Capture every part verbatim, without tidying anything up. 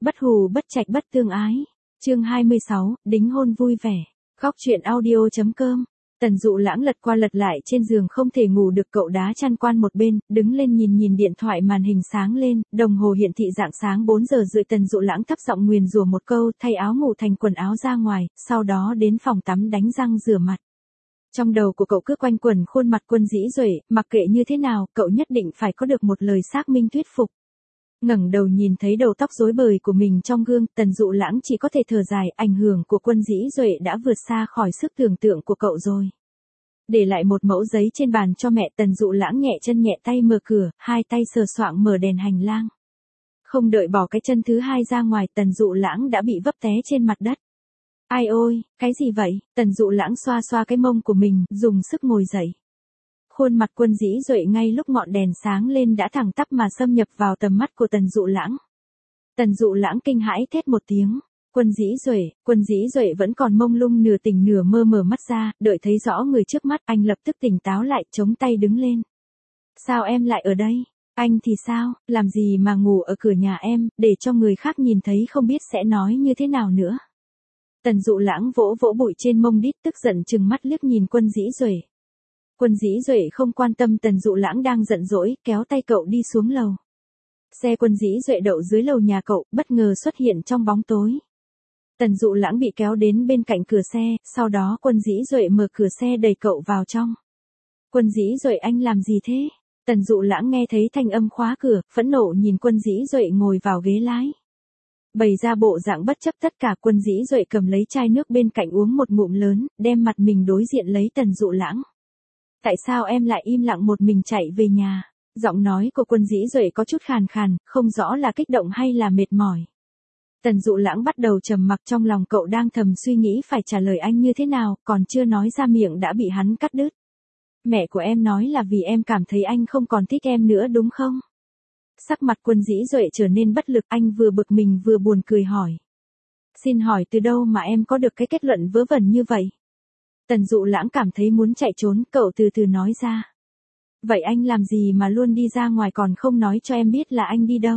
Bất hù bất trạch bất tương ái. Chương hai mươi sáu, đính hôn vui vẻ. Góc truyện audio.com. Tần Dụ Lãng lật qua lật lại trên giường không thể ngủ được, cậu đá chăn qua một bên, đứng lên nhìn nhìn điện thoại, màn hình sáng lên, đồng hồ hiển thị rạng sáng bốn giờ rưỡi. Tần Dụ Lãng thấp giọng nguyền rủa một câu, thay áo ngủ thành quần áo ra ngoài, sau đó đến phòng tắm đánh răng rửa mặt. Trong đầu của cậu cứ quanh quẩn khuôn mặt Quân Dĩ Duệ, mặc kệ như thế nào, cậu nhất định phải có được một lời xác minh thuyết phục. Ngẩng đầu nhìn thấy đầu tóc rối bời của mình trong gương, Tần Dụ Lãng chỉ có thể thở dài, ảnh hưởng của Quân Dĩ Duệ đã vượt xa khỏi sức tưởng tượng của cậu rồi. Để lại một mẫu giấy trên bàn cho mẹ, Tần Dụ Lãng nhẹ chân nhẹ tay mở cửa, hai tay sờ soạng mở đèn hành lang. Không đợi bỏ cái chân thứ hai ra ngoài, Tần Dụ Lãng đã bị vấp té trên mặt đất. Ai ôi, cái gì vậy? Tần Dụ Lãng xoa xoa cái mông của mình, dùng sức ngồi dậy. Khuôn mặt Quân Dĩ Duệ ngay lúc ngọn đèn sáng lên đã thẳng tắp mà xâm nhập vào tầm mắt của Tần Dụ Lãng. Tần Dụ Lãng kinh hãi thét một tiếng. Quân Dĩ Duệ, Quân Dĩ Duệ vẫn còn mông lung nửa tỉnh nửa mơ mở mắt ra, đợi thấy rõ người trước mắt, anh lập tức tỉnh táo lại, chống tay đứng lên. Sao em lại ở đây? Anh thì sao, làm gì mà ngủ ở cửa nhà em, để cho người khác nhìn thấy không biết sẽ nói như thế nào nữa. Tần Dụ Lãng vỗ vỗ bụi trên mông đít, tức giận trừng mắt liếc nhìn Quân Dĩ Duệ. Quân Dĩ Duệ không quan tâm Tần Dụ Lãng đang giận dỗi, kéo tay cậu đi xuống lầu. Xe Quân Dĩ Duệ đậu dưới lầu nhà cậu, bất ngờ xuất hiện trong bóng tối. Tần Dụ Lãng bị kéo đến bên cạnh cửa xe, sau đó Quân Dĩ Duệ mở cửa xe đẩy cậu vào trong. Quân Dĩ Duệ, anh làm gì thế? Tần Dụ Lãng nghe thấy thanh âm khóa cửa, phẫn nộ nhìn Quân Dĩ Duệ ngồi vào ghế lái. Bày ra bộ dạng bất chấp tất cả, Quân Dĩ Duệ cầm lấy chai nước bên cạnh uống một ngụm lớn, đem mặt mình đối diện lấy Tần Dụ Lãng. Tại sao em lại im lặng một mình chạy về nhà? Giọng nói của Quân Dĩ Duệ có chút khàn khàn, không rõ là kích động hay là mệt mỏi. Tần Dụ Lãng bắt đầu trầm mặc, trong lòng cậu đang thầm suy nghĩ phải trả lời anh như thế nào, còn chưa nói ra miệng đã bị hắn cắt đứt. Mẹ của em nói là vì em cảm thấy anh không còn thích em nữa đúng không? Sắc mặt Quân Dĩ Duệ trở nên bất lực, anh vừa bực mình vừa buồn cười hỏi. Xin hỏi từ đâu mà em có được cái kết luận vớ vẩn như vậy? Tần Dụ Lãng cảm thấy muốn chạy trốn, cậu từ từ nói ra. Vậy anh làm gì mà luôn đi ra ngoài còn không nói cho em biết là anh đi đâu?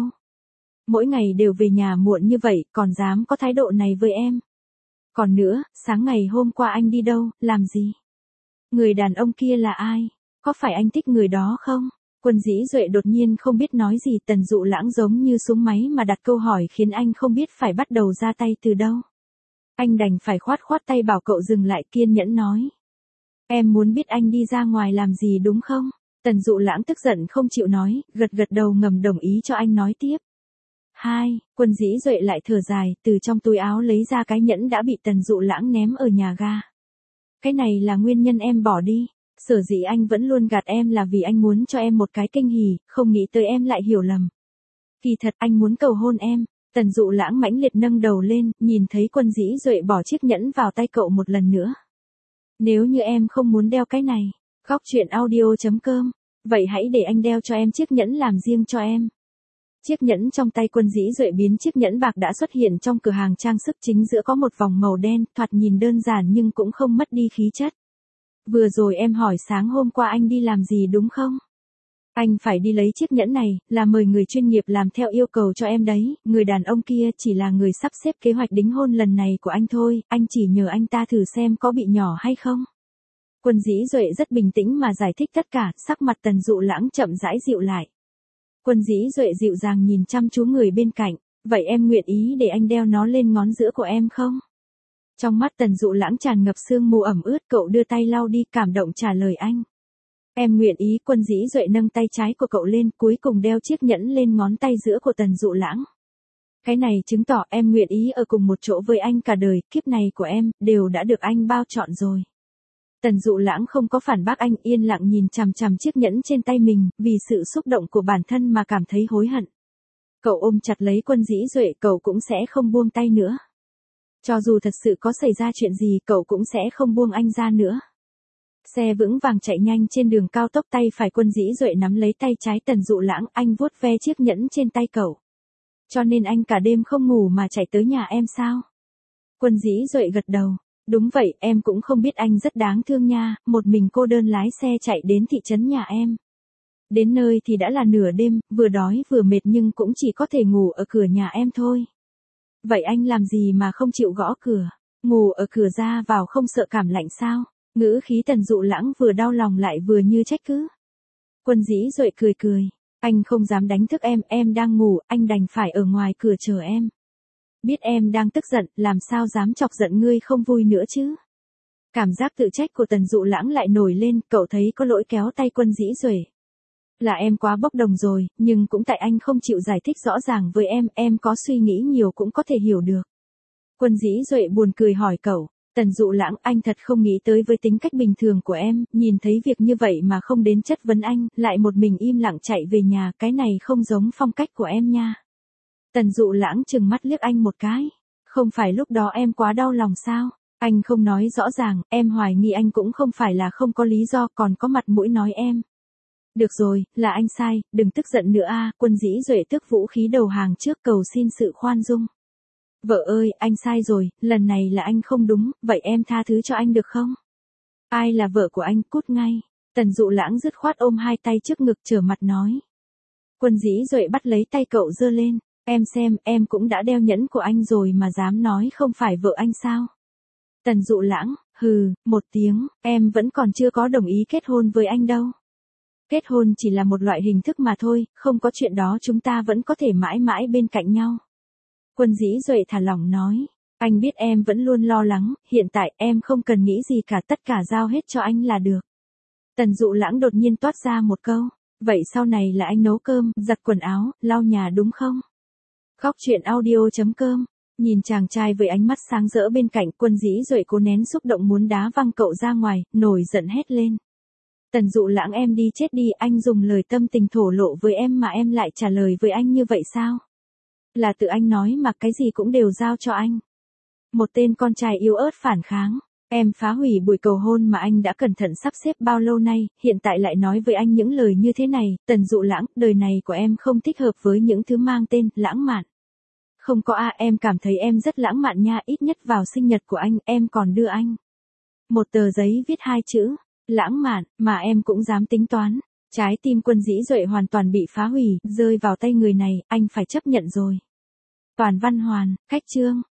Mỗi ngày đều về nhà muộn như vậy, còn dám có thái độ này với em. Còn nữa, sáng ngày hôm qua anh đi đâu, làm gì? Người đàn ông kia là ai? Có phải anh thích người đó không? Quân Dĩ Duệ đột nhiên không biết nói gì, Tần Dụ Lãng giống như súng máy mà đặt câu hỏi khiến anh không biết phải bắt đầu ra tay từ đâu. Anh đành phải khoát khoát tay bảo cậu dừng lại, kiên nhẫn nói. Em muốn biết anh đi ra ngoài làm gì đúng không? Tần Dụ Lãng tức giận không chịu nói, gật gật đầu ngầm đồng ý cho anh nói tiếp. Hai, Quân Dĩ Duệ lại thở dài, từ trong túi áo lấy ra cái nhẫn đã bị Tần Dụ Lãng ném ở nhà ga. Cái này là nguyên nhân em bỏ đi. Sở dĩ anh vẫn luôn gạt em là vì anh muốn cho em một cái kinh hỉ, không nghĩ tới em lại hiểu lầm. Kỳ thật anh muốn cầu hôn em. Tần Dụ Lãng mãnh liệt nâng đầu lên, nhìn thấy Quân Dĩ Duệ bỏ chiếc nhẫn vào tay cậu một lần nữa. Nếu như em không muốn đeo cái này, góc truyện audio.com, vậy hãy để anh đeo cho em chiếc nhẫn làm riêng cho em. Chiếc nhẫn trong tay Quân Dĩ Duệ biến chiếc nhẫn bạc đã xuất hiện trong cửa hàng trang sức, chính giữa có một vòng màu đen, thoạt nhìn đơn giản nhưng cũng không mất đi khí chất. Vừa rồi em hỏi sáng hôm qua anh đi làm gì đúng không? Anh phải đi lấy chiếc nhẫn này, là mời người chuyên nghiệp làm theo yêu cầu cho em đấy, người đàn ông kia chỉ là người sắp xếp kế hoạch đính hôn lần này của anh thôi, anh chỉ nhờ anh ta thử xem có bị nhỏ hay không. Quân Dĩ Duệ rất bình tĩnh mà giải thích tất cả, sắc mặt Tần Dụ Lãng chậm rãi dịu lại. Quân Dĩ Duệ dịu dàng nhìn chăm chú người bên cạnh, vậy em nguyện ý để anh đeo nó lên ngón giữa của em không? Trong mắt Tần Dụ Lãng tràn ngập sương mù ẩm ướt, cậu đưa tay lau đi, cảm động trả lời anh. Em nguyện ý. Quân Dĩ Duệ nâng tay trái của cậu lên, cuối cùng đeo chiếc nhẫn lên ngón tay giữa của Tần Dụ Lãng. Cái này chứng tỏ em nguyện ý ở cùng một chỗ với anh cả đời, kiếp này của em, đều đã được anh bao trọn rồi. Tần Dụ Lãng không có phản bác anh, yên lặng nhìn chằm chằm chiếc nhẫn trên tay mình, vì sự xúc động của bản thân mà cảm thấy hối hận. Cậu ôm chặt lấy Quân Dĩ Duệ, cậu cũng sẽ không buông tay nữa. Cho dù thật sự có xảy ra chuyện gì, cậu cũng sẽ không buông anh ra nữa. Xe vững vàng chạy nhanh trên đường cao tốc, tay phải Quân Dĩ Duệ nắm lấy tay trái Tần Dụ Lãng, anh vuốt ve chiếc nhẫn trên tay cậu. Cho nên anh cả đêm không ngủ mà chạy tới nhà em sao? Quân Dĩ Duệ gật đầu. Đúng vậy, em cũng không biết anh rất đáng thương nha, một mình cô đơn lái xe chạy đến thị trấn nhà em. Đến nơi thì đã là nửa đêm, vừa đói vừa mệt nhưng cũng chỉ có thể ngủ ở cửa nhà em thôi. Vậy anh làm gì mà không chịu gõ cửa, ngủ ở cửa ra vào không sợ cảm lạnh sao? Ngữ khí Tần Dụ Lãng vừa đau lòng lại vừa như trách cứ. Quân Dĩ Duệ cười cười, anh không dám đánh thức em, em đang ngủ, anh đành phải ở ngoài cửa chờ em. Biết em đang tức giận, làm sao dám chọc giận ngươi không vui nữa chứ? Cảm giác tự trách của Tần Dụ Lãng lại nổi lên, cậu thấy có lỗi kéo tay Quân Dĩ Duệ. Là em quá bốc đồng rồi, nhưng cũng tại anh không chịu giải thích rõ ràng với em, em có suy nghĩ nhiều cũng có thể hiểu được. Quân Dĩ Duệ buồn cười hỏi cậu, Tần Dụ Lãng, anh thật không nghĩ tới với tính cách bình thường của em, nhìn thấy việc như vậy mà không đến chất vấn anh, lại một mình im lặng chạy về nhà, cái này không giống phong cách của em nha. Tần Dụ Lãng trừng mắt liếc anh một cái, không phải lúc đó em quá đau lòng sao? Anh không nói rõ ràng, em hoài nghi anh cũng không phải là không có lý do, còn có mặt mũi nói em. Được rồi, là anh sai, đừng tức giận nữa a. Quân Dĩ Duệ tước vũ khí đầu hàng trước, cầu xin sự khoan dung. Vợ ơi, anh sai rồi, lần này là anh không đúng, vậy em tha thứ cho anh được không? Ai là vợ của anh, cút ngay. Tần Dụ Lãng dứt khoát ôm hai tay trước ngực trở mặt nói. Quân Dĩ Duệ bắt lấy tay cậu giơ lên, em xem, em cũng đã đeo nhẫn của anh rồi mà dám nói không phải vợ anh sao? Tần Dụ Lãng, hừ, một tiếng, em vẫn còn chưa có đồng ý kết hôn với anh đâu. Kết hôn chỉ là một loại hình thức mà thôi, không có chuyện đó chúng ta vẫn có thể mãi mãi bên cạnh nhau. Quân Dĩ Duệ thả lỏng nói, anh biết em vẫn luôn lo lắng, hiện tại em không cần nghĩ gì cả, tất cả giao hết cho anh là được. Tần Dụ Lãng đột nhiên toát ra một câu, vậy sau này là anh nấu cơm, giặt quần áo, lau nhà đúng không? Khóc chuyện audio chấm com. Nhìn chàng trai với ánh mắt sáng rỡ bên cạnh, Quân Dĩ Duệ cố nén xúc động muốn đá văng cậu ra ngoài, nổi giận hét lên. Tần Dụ Lãng, em đi chết đi, anh dùng lời tâm tình thổ lộ với em mà em lại trả lời với anh như vậy sao? Là tự anh nói mà, cái gì cũng đều giao cho anh. Một tên con trai yếu ớt phản kháng, em phá hủy buổi cầu hôn mà anh đã cẩn thận sắp xếp bao lâu nay, hiện tại lại nói với anh những lời như thế này. Tần Dụ Lãng, đời này của em không thích hợp với những thứ mang tên lãng mạn. Không có a, em cảm thấy em rất lãng mạn nha, ít nhất vào sinh nhật của anh, em còn đưa anh một tờ giấy viết hai chữ, lãng mạn, mà em cũng dám tính toán. Trái tim Quân Dĩ Duệ hoàn toàn bị phá hủy, rơi vào tay người này, anh phải chấp nhận rồi. Toàn văn hoàn, cách chương.